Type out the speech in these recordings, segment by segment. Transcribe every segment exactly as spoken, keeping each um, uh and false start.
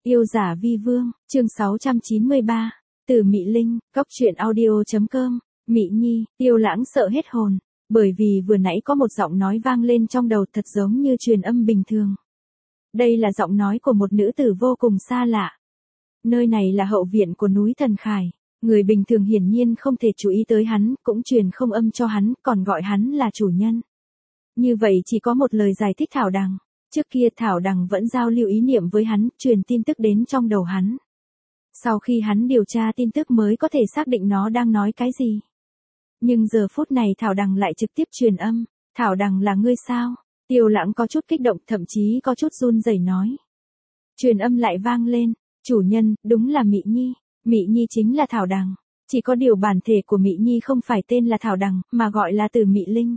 Yêu giả vi vương, chương sáu trăm chín mươi ba, từ Mị Linh, cóc truyện audio chấm com, Mị Nhi, Tiêu Lãng sợ hết hồn, bởi vì vừa nãy có một giọng nói vang lên trong đầu thật giống như truyền âm bình thường. Đây là giọng nói của một nữ tử vô cùng xa lạ. Nơi này là hậu viện của núi Thần Khải, người bình thường hiển nhiên không thể chú ý tới hắn, cũng truyền không âm cho hắn, còn gọi hắn là chủ nhân. Như vậy chỉ có một lời giải thích Thảo Đằng. Trước kia Thảo Đằng vẫn giao lưu ý niệm với hắn, truyền tin tức đến trong đầu hắn. Sau khi hắn điều tra tin tức mới có thể xác định nó đang nói cái gì. Nhưng giờ phút này Thảo Đằng lại trực tiếp truyền âm. Thảo Đằng là ngươi sao? Tiêu Lãng có chút kích động, thậm chí có chút run rẩy nói. Truyền âm lại vang lên. Chủ nhân, đúng là Mị Nhi. Mị Nhi chính là Thảo Đằng. Chỉ có điều bản thể của Mị Nhi không phải tên là Thảo Đằng, mà gọi là Từ Mị Linh.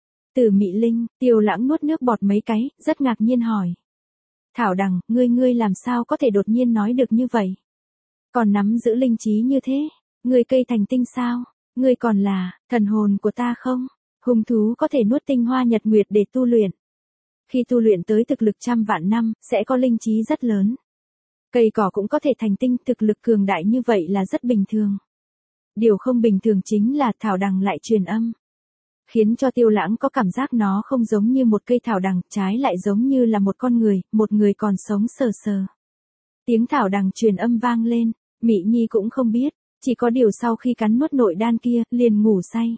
Từ Mị Linh, Tiêu Lãng nuốt nước bọt mấy cái, rất ngạc nhiên hỏi. Thảo Đằng, ngươi ngươi làm sao có thể đột nhiên nói được như vậy? Còn nắm giữ linh trí như thế? Ngươi cây thành tinh sao? Ngươi còn là thần hồn của ta không? Hung thú có thể nuốt tinh hoa nhật nguyệt để tu luyện. Khi tu luyện tới thực lực trăm vạn năm, sẽ có linh trí rất lớn. Cây cỏ cũng có thể thành tinh, thực lực cường đại như vậy là rất bình thường. Điều không bình thường chính là Thảo Đằng lại truyền âm. Khiến cho Tiêu Lãng có cảm giác nó không giống như một cây thảo đằng, trái lại giống như là một con người, một người còn sống sờ sờ. Tiếng Thảo Đằng truyền âm vang lên, Mị Nhi cũng không biết, chỉ có điều sau khi cắn nuốt nội đan kia, liền ngủ say.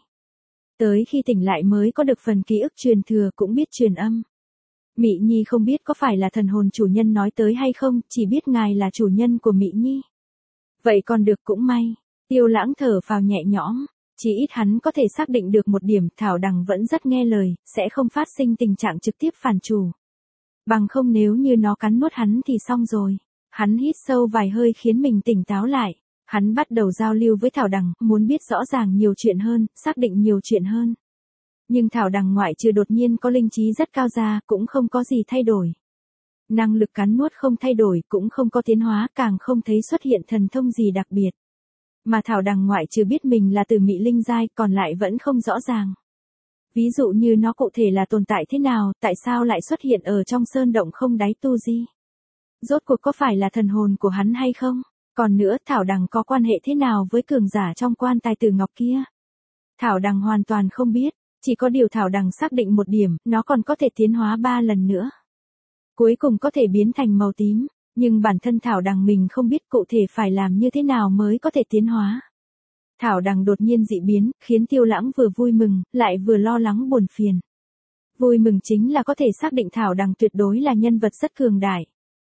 Tới khi tỉnh lại mới có được phần ký ức truyền thừa cũng biết truyền âm. Mị Nhi không biết có phải là thần hồn chủ nhân nói tới hay không, chỉ biết ngài là chủ nhân của Mị Nhi. Vậy còn được cũng may, Tiêu Lãng thở phào nhẹ nhõm. Chỉ ít hắn có thể xác định được một điểm, Thảo Đằng vẫn rất nghe lời, sẽ không phát sinh tình trạng trực tiếp phản chủ. Bằng không nếu như nó cắn nuốt hắn thì xong rồi. Hắn hít sâu vài hơi khiến mình tỉnh táo lại. Hắn bắt đầu giao lưu với Thảo Đằng, muốn biết rõ ràng nhiều chuyện hơn, xác định nhiều chuyện hơn. Nhưng Thảo Đằng ngoại trừ đột nhiên có linh trí rất cao ra, cũng không có gì thay đổi. Năng lực cắn nuốt không thay đổi, cũng không có tiến hóa, càng không thấy xuất hiện thần thông gì đặc biệt. Mà Thảo Đằng ngoại trừ biết mình là Từ Mị Linh giai, còn lại vẫn không rõ ràng. Ví dụ như nó cụ thể là tồn tại thế nào, tại sao lại xuất hiện ở trong sơn động không đáy tu di. Rốt cuộc có phải là thần hồn của hắn hay không? Còn nữa, Thảo Đằng có quan hệ thế nào với cường giả trong quan tài tử ngọc kia? Thảo Đằng hoàn toàn không biết, chỉ có điều Thảo Đằng xác định một điểm, nó còn có thể tiến hóa ba lần nữa. Cuối cùng có thể biến thành màu tím. Nhưng bản thân Thảo Đằng mình không biết cụ thể phải làm như thế nào mới có thể tiến hóa. Thảo Đằng đột nhiên dị biến, khiến Tiêu Lãng vừa vui mừng, lại vừa lo lắng buồn phiền. Vui mừng chính là có thể xác định Thảo Đằng tuyệt đối là nhân vật rất cường đại.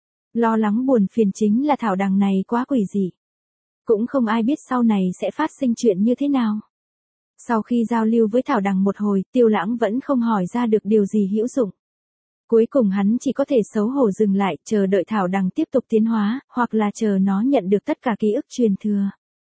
Lo lắng buồn phiền chính là Thảo Đằng này quá quỷ dị. Cũng không ai biết sau này sẽ phát sinh chuyện như thế nào. Sau khi giao lưu với Thảo Đằng một hồi, Tiêu Lãng vẫn không hỏi ra được điều gì hữu dụng. Cuối cùng hắn chỉ có thể xấu hổ dừng lại, chờ đợi Thảo Đằng tiếp tục tiến hóa, hoặc là chờ nó nhận được tất cả ký ức truyền thừa.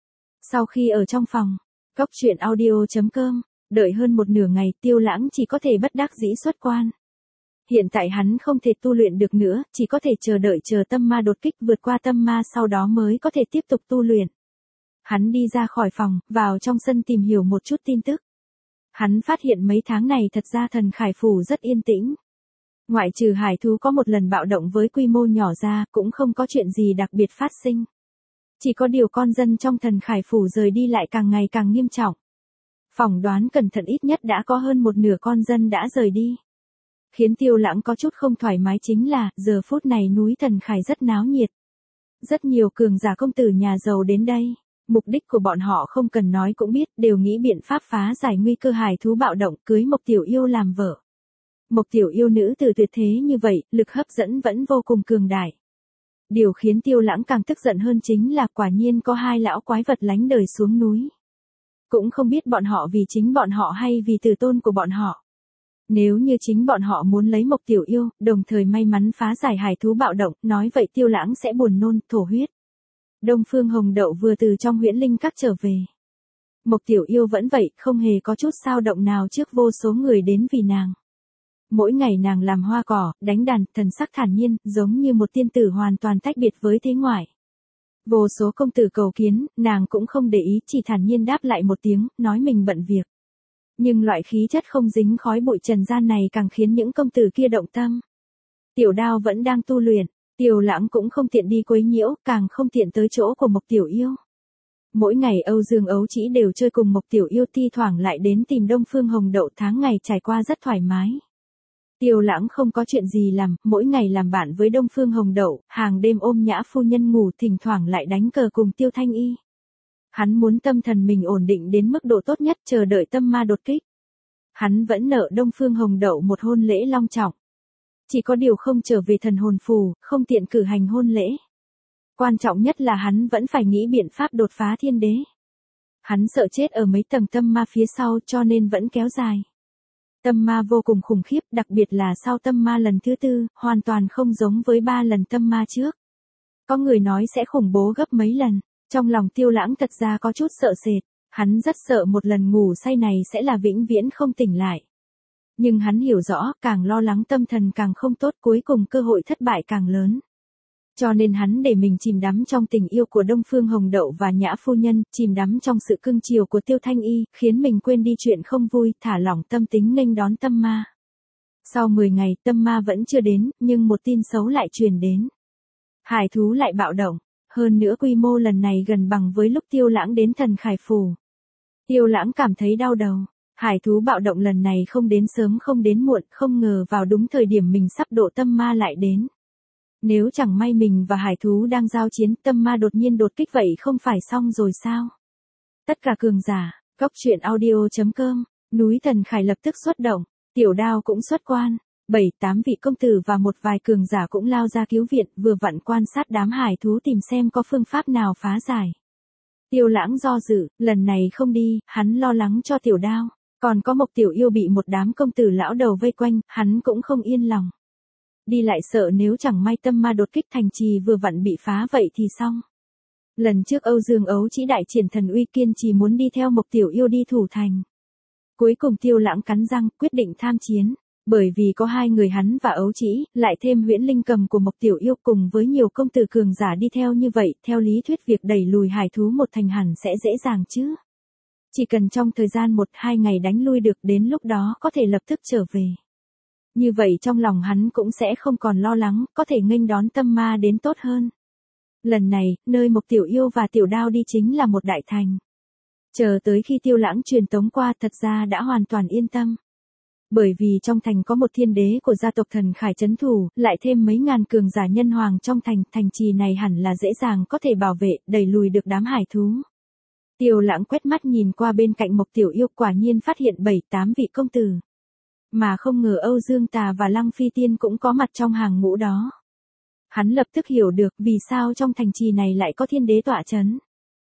Sau khi ở trong phòng, cóc truyện audio chấm com, đợi hơn một nửa ngày, Tiêu Lãng chỉ có thể bất đắc dĩ xuất quan. Hiện tại hắn không thể tu luyện được nữa, chỉ có thể chờ đợi chờ tâm ma đột kích vượt qua tâm ma, sau đó mới có thể tiếp tục tu luyện. Hắn đi ra khỏi phòng, vào trong sân tìm hiểu một chút tin tức. Hắn phát hiện mấy tháng này thật ra Thần Khải Phủ rất yên tĩnh. Ngoại trừ hải thú có một lần bạo động với quy mô nhỏ ra, cũng không có chuyện gì đặc biệt phát sinh. Chỉ có điều con dân trong Thần Khải Phủ rời đi lại càng ngày càng nghiêm trọng. Phỏng đoán cẩn thận ít nhất đã có hơn một nửa con dân đã rời đi. Khiến Tiêu Lãng có chút không thoải mái chính là, giờ phút này núi Thần Khải rất náo nhiệt. Rất nhiều cường giả công tử nhà giàu đến đây. Mục đích của bọn họ không cần nói cũng biết, đều nghĩ biện pháp phá giải nguy cơ hải thú bạo động, cưới Mộc Tiểu Yêu làm vợ. Mộc Tiểu Yêu nữ từ tuyệt thế như vậy, lực hấp dẫn vẫn vô cùng cường đại. Điều khiến Tiêu Lãng càng tức giận hơn chính là quả nhiên có hai lão quái vật lánh đời xuống núi. Cũng không biết bọn họ vì chính bọn họ hay vì tử tôn của bọn họ. Nếu như chính bọn họ muốn lấy Mộc Tiểu Yêu, đồng thời may mắn phá giải hải thú bạo động, nói vậy Tiêu Lãng sẽ buồn nôn, thổ huyết. Đông Phương Hồng Đậu vừa từ trong huyễn linh các trở về. Mộc Tiểu Yêu vẫn vậy, không hề có chút dao động nào trước vô số người đến vì nàng. Mỗi ngày nàng làm hoa cỏ, đánh đàn, thần sắc thản nhiên, giống như một tiên tử hoàn toàn tách biệt với thế ngoại. Vô số công tử cầu kiến, nàng cũng không để ý, chỉ thản nhiên đáp lại một tiếng, nói mình bận việc. Nhưng loại khí chất không dính khói bụi trần gian này càng khiến những công tử kia động tâm. Tiểu Đao vẫn đang tu luyện, Tiêu Lãng cũng không tiện đi quấy nhiễu, càng không tiện tới chỗ của Mộc Tiểu Yêu. Mỗi ngày Âu Dương Ấu Chỉ đều chơi cùng Mộc Tiểu Yêu, thi thoảng lại đến tìm Đông Phương Hồng Đậu, tháng ngày trải qua rất thoải mái. Tiêu Lãng không có chuyện gì làm, mỗi ngày làm bạn với Đông Phương Hồng Đậu, hàng đêm ôm Nhã phu nhân ngủ, thỉnh thoảng lại đánh cờ cùng Tiêu Thanh Y. Hắn muốn tâm thần mình ổn định đến mức độ tốt nhất, chờ đợi tâm ma đột kích. Hắn vẫn nợ Đông Phương Hồng Đậu một hôn lễ long trọng. Chỉ có điều không trở về thần hồn phù, không tiện cử hành hôn lễ. Quan trọng nhất là hắn vẫn phải nghĩ biện pháp đột phá thiên đế. Hắn sợ chết ở mấy tầng tâm ma phía sau, cho nên vẫn kéo dài. Tâm ma vô cùng khủng khiếp, đặc biệt là sau tâm ma lần thứ tư, hoàn toàn không giống với ba lần tâm ma trước. Có người nói sẽ khủng bố gấp mấy lần, trong lòng Tiêu Lãng thật ra có chút sợ sệt, hắn rất sợ một lần ngủ say này sẽ là vĩnh viễn không tỉnh lại. Nhưng hắn hiểu rõ, càng lo lắng tâm thần càng không tốt, cuối cùng cơ hội thất bại càng lớn. Cho nên hắn để mình chìm đắm trong tình yêu của Đông Phương Hồng Đậu và Nhã phu nhân, chìm đắm trong sự cưng chiều của Tiêu Thanh Y, khiến mình quên đi chuyện không vui, thả lỏng tâm tính nghênh đón tâm ma. Sau mười ngày, tâm ma vẫn chưa đến, nhưng một tin xấu lại truyền đến. Hải thú lại bạo động, hơn nữa quy mô lần này gần bằng với lúc Tiêu Lãng đến Thần Khải Phủ. Tiêu Lãng cảm thấy đau đầu. Hải thú bạo động lần này không đến sớm không đến muộn, không ngờ vào đúng thời điểm mình sắp độ tâm ma lại đến. Nếu chẳng may mình và hải thú đang giao chiến, tâm ma đột nhiên đột kích vậy không phải xong rồi sao? Tất cả cường giả, góc truyện audio chấm com, núi Thần Khải lập tức xuất động, Tiểu Đao cũng xuất quan, bảy tám vị công tử và một vài cường giả cũng lao ra cứu viện, vừa vặn quan sát đám hải thú tìm xem có phương pháp nào phá giải. Tiêu Lãng do dự, lần này không đi, hắn lo lắng cho Tiểu Đao. Còn có Mộc Tiểu Yêu bị một đám công tử lão đầu vây quanh, hắn cũng không yên lòng. Đi lại sợ nếu chẳng may tâm ma đột kích thành trì vừa vặn bị phá vậy thì xong. Lần trước Âu Dương Ấu Chỉ đại triển thần uy, kiên trì muốn đi theo Mộc Tiểu Yêu đi thủ thành. Cuối cùng Tiêu Lãng cắn răng, quyết định tham chiến. Bởi vì có hai người hắn và Ấu Chỉ, lại thêm Huyễn Linh Cầm của Mộc Tiểu Yêu cùng với nhiều công tử cường giả đi theo như vậy, theo lý thuyết việc đẩy lùi hải thú một thành hẳn sẽ dễ dàng chứ. Chỉ cần trong thời gian một hai ngày đánh lui được, đến lúc đó có thể lập tức trở về. Như vậy trong lòng hắn cũng sẽ không còn lo lắng, có thể nghênh đón tâm ma đến tốt hơn. Lần này, nơi Mộc Tiểu Yêu và Tiểu Đao đi chính là một đại thành. Chờ tới khi Tiêu Lãng truyền tống qua, thật ra đã hoàn toàn yên tâm. Bởi vì trong thành có một thiên đế của gia tộc Thần Khải trấn thủ, lại thêm mấy ngàn cường giả nhân hoàng trong thành, thành trì này hẳn là dễ dàng có thể bảo vệ, đẩy lùi được đám hải thú. Tiêu Lãng quét mắt nhìn qua bên cạnh Mộc Tiểu Yêu, quả nhiên phát hiện bảy tám vị công tử. Mà không ngờ Âu Dương Tà và Lăng Phi Tiên cũng có mặt trong hàng ngũ đó. Hắn lập tức hiểu được vì sao trong thành trì này lại có thiên đế tọa trấn.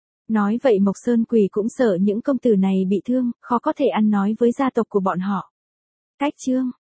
Nói vậy Mộc Sơn Quỷ cũng sợ những công tử này bị thương, khó có thể ăn nói với gia tộc của bọn họ. Cách chương